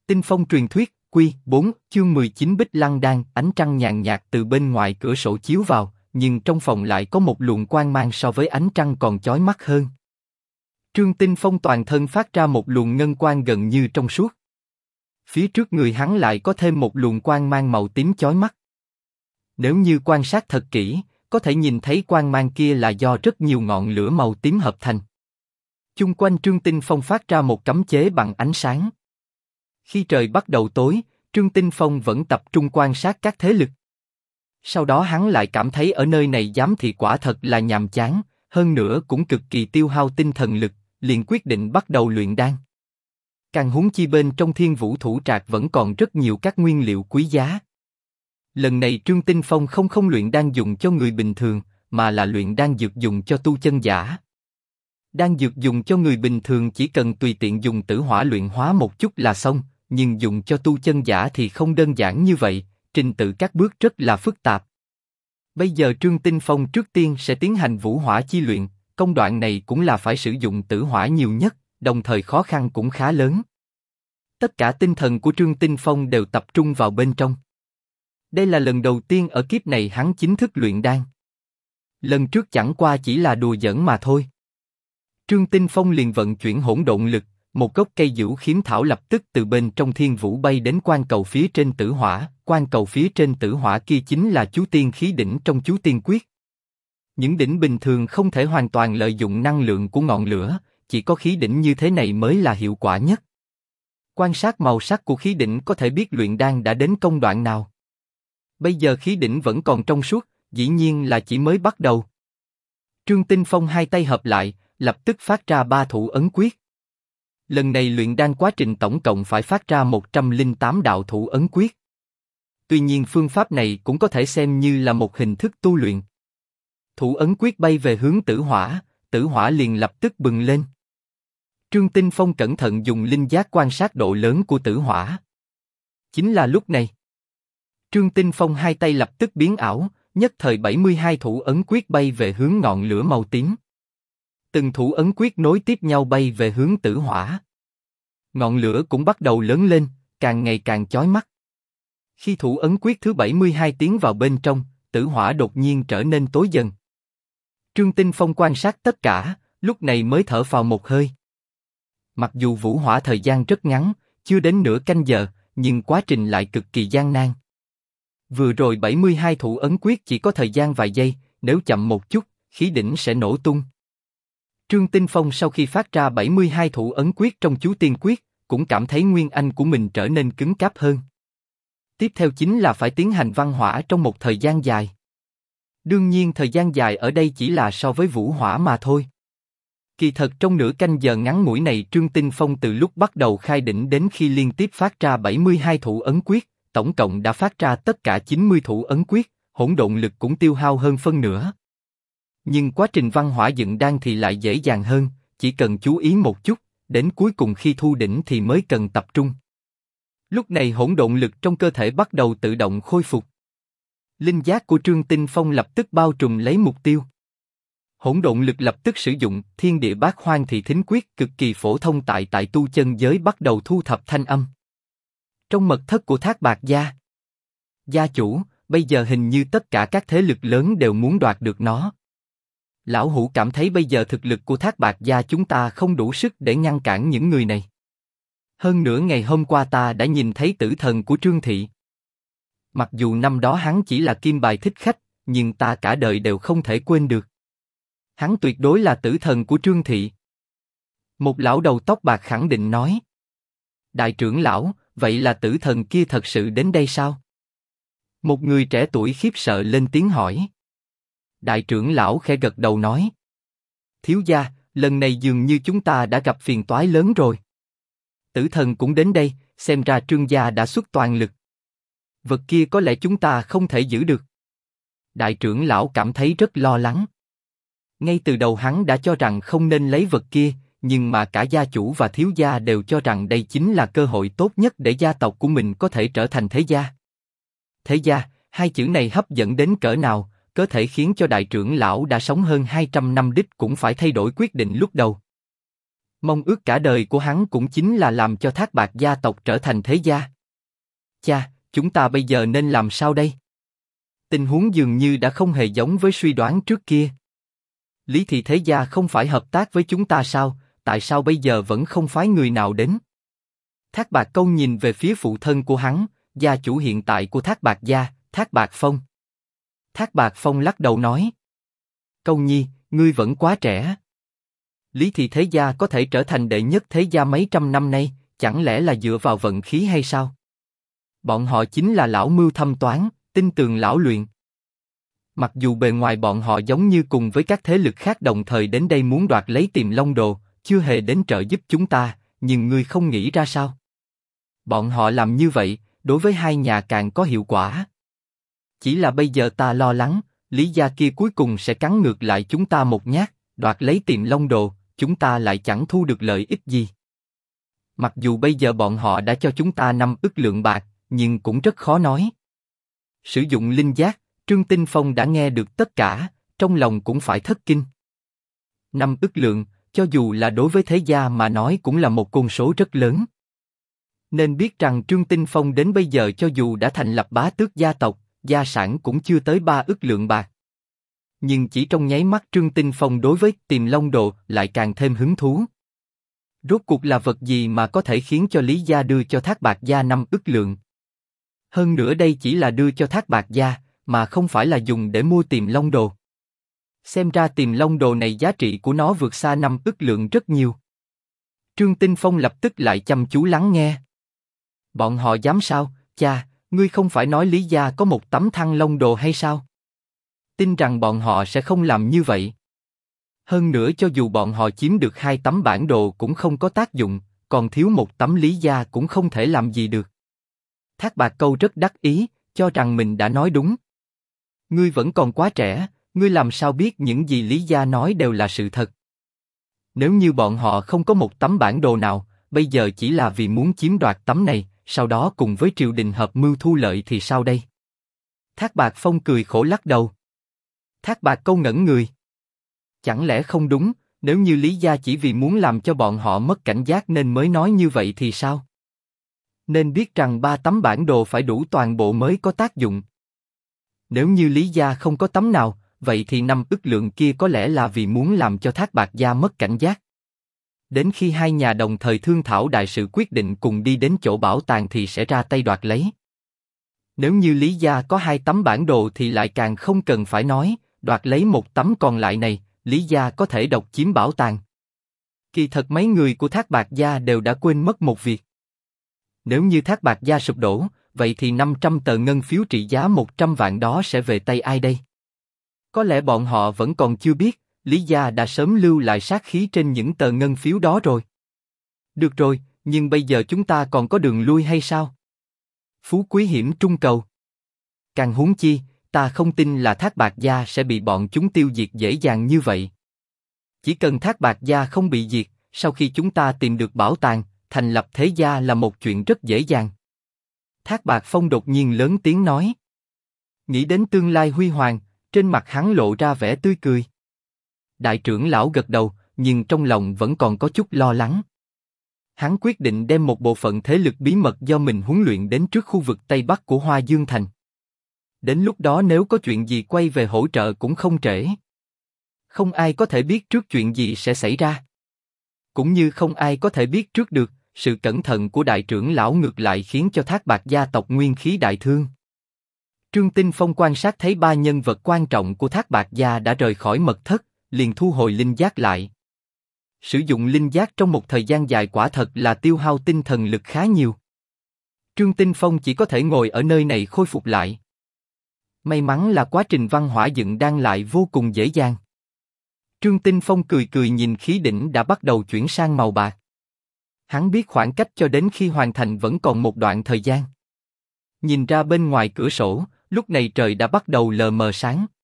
Tinh phong truyền thuyết, Quy 4, chương 19 Bích Lăng Đan. Ánh trăng nhàn nhạt từ bên ngoài cửa sổ chiếu vào, nhưng trong phòng lại có một luồng quang mang so với ánh trăng còn chói mắt hơn. Trương Tinh Phong toàn thân phát ra một luồng ngân quang gần như trong suốt. Phía trước người hắn lại có thêm một luồng quang mang màu tím chói mắt. Nếu như quan sát thật kỹ, có thể nhìn thấy quang mang kia là do rất nhiều ngọn lửa màu tím hợp thành. Chung quanh Trương Tinh Phong phát ra một cấm chế bằng ánh sáng. Khi trời bắt đầu tối, Trương Tinh Phong vẫn tập trung quan sát các thế lực. Sau đó hắn lại cảm thấy ở nơi này giám thị quả thật là nhàm chán, hơn nữa cũng cực kỳ tiêu hao tinh thần lực, liền quyết định bắt đầu luyện đan. Càng huống chi bên trong Thiên Vũ Thủ Trạc vẫn còn rất nhiều các nguyên liệu quý giá. Lần này Trương Tinh Phong không luyện đan dùng cho người bình thường, mà là luyện đan dược dùng cho tu chân giả. Đan dược dùng cho người bình thường chỉ cần tùy tiện dùng tử hỏa luyện hóa một chút là xong, nhưng dùng cho tu chân giả thì không đơn giản như vậy, trình tự các bước rất là phức tạp. Bây giờ Trương Tinh Phong trước tiên sẽ tiến hành vũ hỏa chi luyện, công đoạn này cũng là phải sử dụng tử hỏa nhiều nhất, đồng thời khó khăn cũng khá lớn. Tất cả tinh thần của Trương Tinh Phong đều tập trung vào bên trong. Đây là lần đầu tiên ở kiếp này hắn chính thức luyện đan. Lần trước chẳng qua chỉ là đùa giỡn mà thôi. Trương Tinh Phong liền vận chuyển hỗn độn lực, một gốc cây Dữu Khiếm Thảo lập tức từ bên trong thiên vũ bay đến quan cầu phía trên tử hỏa. Quan cầu phía trên tử hỏa kia chính là chú tiên khí đỉnh trong chú tiên quyết. Những đỉnh bình thường không thể hoàn toàn lợi dụng năng lượng của ngọn lửa, chỉ có khí đỉnh như thế này mới là hiệu quả nhất. Quan sát màu sắc của khí đỉnh có thể biết luyện đan đã đến công đoạn nào. Bây giờ khí đỉnh vẫn còn trong suốt, dĩ nhiên là chỉ mới bắt đầu. Trương Tinh Phong hai tay hợp lại, lập tức phát ra 3 thủ ấn quyết. Lần này luyện đan quá trình tổng cộng phải phát ra 108 đạo thủ ấn quyết. Tuy nhiên phương pháp này cũng có thể xem như là một hình thức tu luyện. Thủ ấn quyết bay về hướng tử hỏa liền lập tức bừng lên. Trương Tinh Phong cẩn thận dùng linh giác quan sát độ lớn của tử hỏa. Chính là lúc này, Trương Tinh Phong hai tay lập tức biến ảo, nhất thời 72 thủ ấn quyết bay về hướng ngọn lửa màu tím. Từng thủ ấn quyết nối tiếp nhau bay về hướng tử hỏa. Ngọn lửa cũng bắt đầu lớn lên, càng ngày càng chói mắt. Khi thủ ấn quyết thứ 72 tiến vào bên trong, tử hỏa đột nhiên trở nên tối dần. Trương Tinh Phong quan sát tất cả, lúc này mới thở phào một hơi. Mặc dù vũ hỏa thời gian rất ngắn, chưa đến nửa canh giờ, nhưng quá trình lại cực kỳ gian nan. Vừa rồi 72 thủ ấn quyết chỉ có thời gian vài giây, nếu chậm một chút, khí đỉnh sẽ nổ tung. Trương Tinh Phong sau khi phát ra 72 thủ ấn quyết trong chú tiên quyết, cũng cảm thấy nguyên anh của mình trở nên cứng cáp hơn. Tiếp theo chính là phải tiến hành văn hỏa trong một thời gian dài. Đương nhiên thời gian dài ở đây chỉ là so với vũ hỏa mà thôi. Kỳ thật trong nửa canh giờ ngắn ngủi này Trương Tinh Phong từ lúc bắt đầu khai đỉnh đến khi liên tiếp phát ra 72 thủ ấn quyết, tổng cộng đã phát ra tất cả 90 thủ ấn quyết, hỗn độn lực cũng tiêu hao hơn phân nửa. Nhưng quá trình văn hỏa dựng đan thì lại dễ dàng hơn, chỉ cần chú ý một chút, đến cuối cùng khi thu đỉnh thì mới cần tập trung. Lúc này hỗn độn lực trong cơ thể bắt đầu tự động khôi phục. Linh giác của Trương Tinh Phong lập tức bao trùm lấy mục tiêu. Hỗn độn lực lập tức sử dụng Thiên Địa Bát Hoang Thị Thính Quyết cực kỳ phổ thông tại tu chân giới bắt đầu thu thập thanh âm. Trong mật thất của Thác Bạt Gia. Gia chủ, bây giờ hình như tất cả các thế lực lớn đều muốn đoạt được nó. Lão Hủ cảm thấy bây giờ thực lực của Thác Bạt Gia chúng ta không đủ sức để ngăn cản những người này. Hơn nữa ngày hôm qua ta đã nhìn thấy tử thần của Trương Thị. Mặc dù năm đó hắn chỉ là kim bài thích khách, nhưng ta cả đời đều không thể quên được. Hắn tuyệt đối là tử thần của Trương Thị. Một lão đầu tóc bạc khẳng định nói. Đại trưởng lão, vậy là tử thần kia thật sự đến đây sao? Một người trẻ tuổi khiếp sợ lên tiếng hỏi. Đại trưởng lão khẽ gật đầu nói. Thiếu gia, lần này dường như chúng ta đã gặp phiền toái lớn rồi. Tử thần cũng đến đây, xem ra Trương gia đã xuất toàn lực. Vật kia có lẽ chúng ta không thể giữ được. Đại trưởng lão cảm thấy rất lo lắng. Ngay từ đầu hắn đã cho rằng không nên lấy vật kia, nhưng mà cả gia chủ và thiếu gia đều cho rằng đây chính là cơ hội tốt nhất để gia tộc của mình có thể trở thành thế gia. Thế gia, hai chữ này hấp dẫn đến cỡ nào, có thể khiến cho đại trưởng lão đã sống hơn 200 năm đích cũng phải thay đổi quyết định lúc đầu. Mong ước cả đời của hắn cũng chính là làm cho Thác Bạt gia tộc trở thành thế gia. Cha, chúng ta bây giờ nên làm sao đây? Tình huống dường như đã không hề giống với suy đoán trước kia. Lý Thị thế gia không phải hợp tác với chúng ta sao? Tại sao bây giờ vẫn không phái người nào đến? Thác Bạt Câu nhìn về phía phụ thân của hắn, gia chủ hiện tại của Thác Bạt gia, Thác Bạt Phong. Thác Bạt Phong lắc đầu nói: Câu nhi, ngươi vẫn quá trẻ. Lý Thị thế gia có thể trở thành đệ nhất thế gia mấy trăm năm nay, chẳng lẽ là dựa vào vận khí hay sao? Bọn họ chính là lão mưu thâm toán, tinh tường lão luyện. Mặc dù bề ngoài bọn họ giống như cùng với các thế lực khác đồng thời đến đây muốn đoạt lấy Tiềm Long Đồ, chưa hề đến trợ giúp chúng ta, nhưng ngươi không nghĩ ra sao? Bọn họ làm như vậy, đối với hai nhà càng có hiệu quả. Chỉ là bây giờ ta lo lắng, Lý gia kia cuối cùng sẽ cắn ngược lại chúng ta một nhát, đoạt lấy Tiềm Long Đồ, chúng ta lại chẳng thu được lợi ích gì. Mặc dù bây giờ bọn họ đã cho chúng ta 5 ức lượng bạc, nhưng cũng rất khó nói. Sử dụng linh giác, Trương Tinh Phong đã nghe được tất cả, trong lòng cũng phải thất kinh. 5 ức lượng, cho dù là đối với thế gia mà nói cũng là một con số rất lớn. Nên biết rằng Trương Tinh Phong đến bây giờ cho dù đã thành lập bá tước gia tộc, gia sản cũng chưa tới 3 ức lượng bạc. Nhưng chỉ trong nháy mắt Trương Tinh Phong đối với Tiềm Long Đồ lại càng thêm hứng thú. Rốt cuộc là vật gì mà có thể khiến cho Lý gia đưa cho Thác Bạt gia 5 ức lượng? Hơn nữa đây chỉ là đưa cho Thác Bạt gia, mà không phải là dùng để mua Tiềm Long Đồ. Xem ra Tiềm Long Đồ này giá trị của nó vượt xa 5 ức lượng rất nhiều. Trương Tinh Phong lập tức lại chăm chú lắng nghe. Bọn họ dám sao? Cha, ngươi không phải nói Lý gia có một tấm Thăng Long Đồ hay sao? Tin rằng bọn họ sẽ không làm như vậy. Hơn nữa cho dù bọn họ chiếm được 2 tấm bản đồ cũng không có tác dụng, còn thiếu một tấm Lý gia cũng không thể làm gì được. Thác Bạt Câu rất đắc ý, cho rằng mình đã nói đúng. Ngươi vẫn còn quá trẻ, ngươi làm sao biết những gì Lý gia nói đều là sự thật? Nếu như bọn họ không có một tấm bản đồ nào, bây giờ chỉ là vì muốn chiếm đoạt tấm này, sau đó cùng với triều đình hợp mưu thu lợi thì sao đây? Thác Bạt Phong cười khổ lắc đầu. Thác Bạt Câu ngẩn người. Chẳng lẽ không đúng, nếu như Lý gia chỉ vì muốn làm cho bọn họ mất cảnh giác nên mới nói như vậy thì sao? Nên biết rằng 3 tấm bản đồ phải đủ toàn bộ mới có tác dụng. Nếu như Lý gia không có tấm nào, vậy thì 5 ức lượng kia có lẽ là vì muốn làm cho Thác Bạt gia mất cảnh giác. Đến khi hai nhà đồng thời thương thảo đại sự quyết định cùng đi đến chỗ bảo tàng thì sẽ ra tay đoạt lấy. Nếu như Lý gia có 2 tấm bản đồ thì lại càng không cần phải nói, đoạt lấy một tấm còn lại này, Lý gia có thể độc chiếm bảo tàng. Kỳ thật mấy người của Thác Bạt gia đều đã quên mất một việc. Nếu như Thác Bạt gia sụp đổ, vậy thì 500 tờ ngân phiếu trị giá 100 vạn đó sẽ về tay ai đây? Có lẽ bọn họ vẫn còn chưa biết, Lý gia đã sớm lưu lại sát khí trên những tờ ngân phiếu đó rồi. Được rồi, nhưng bây giờ chúng ta còn có đường lui hay sao? Phú quý hiểm trung cầu. Càng huống chi, ta không tin là Thác Bạt gia sẽ bị bọn chúng tiêu diệt dễ dàng như vậy. Chỉ cần Thác Bạt gia không bị diệt, sau khi chúng ta tìm được bảo tàng, thành lập thế gia là một chuyện rất dễ dàng. Thác Bạt Phong đột nhiên lớn tiếng nói. Nghĩ đến tương lai huy hoàng, trên mặt hắn lộ ra vẻ tươi cười. Đại trưởng lão gật đầu, nhưng trong lòng vẫn còn có chút lo lắng. Hắn quyết định đem một bộ phận thế lực bí mật do mình huấn luyện đến trước khu vực Tây Bắc của Hoa Dương Thành. Đến lúc đó nếu có chuyện gì quay về hỗ trợ cũng không trễ. Không ai có thể biết trước chuyện gì sẽ xảy ra. Cũng như không ai có thể biết trước được, sự cẩn thận của đại trưởng lão ngược lại khiến cho Thác Bạt gia tộc nguyên khí đại thương. Trương Tinh Phong quan sát thấy 3 nhân vật quan trọng của Thác Bạt gia đã rời khỏi mật thất, liền thu hồi linh giác lại. Sử dụng linh giác trong một thời gian dài quả thật là tiêu hao tinh thần lực khá nhiều. Trương Tinh Phong chỉ có thể ngồi ở nơi này khôi phục lại. May mắn là quá trình văn hỏa dựng đang lại vô cùng dễ dàng. Trương Tinh Phong cười cười nhìn khí đỉnh đã bắt đầu chuyển sang màu bạc. Hắn biết khoảng cách cho đến khi hoàn thành vẫn còn một đoạn thời gian. Nhìn ra bên ngoài cửa sổ, lúc này trời đã bắt đầu lờ mờ sáng.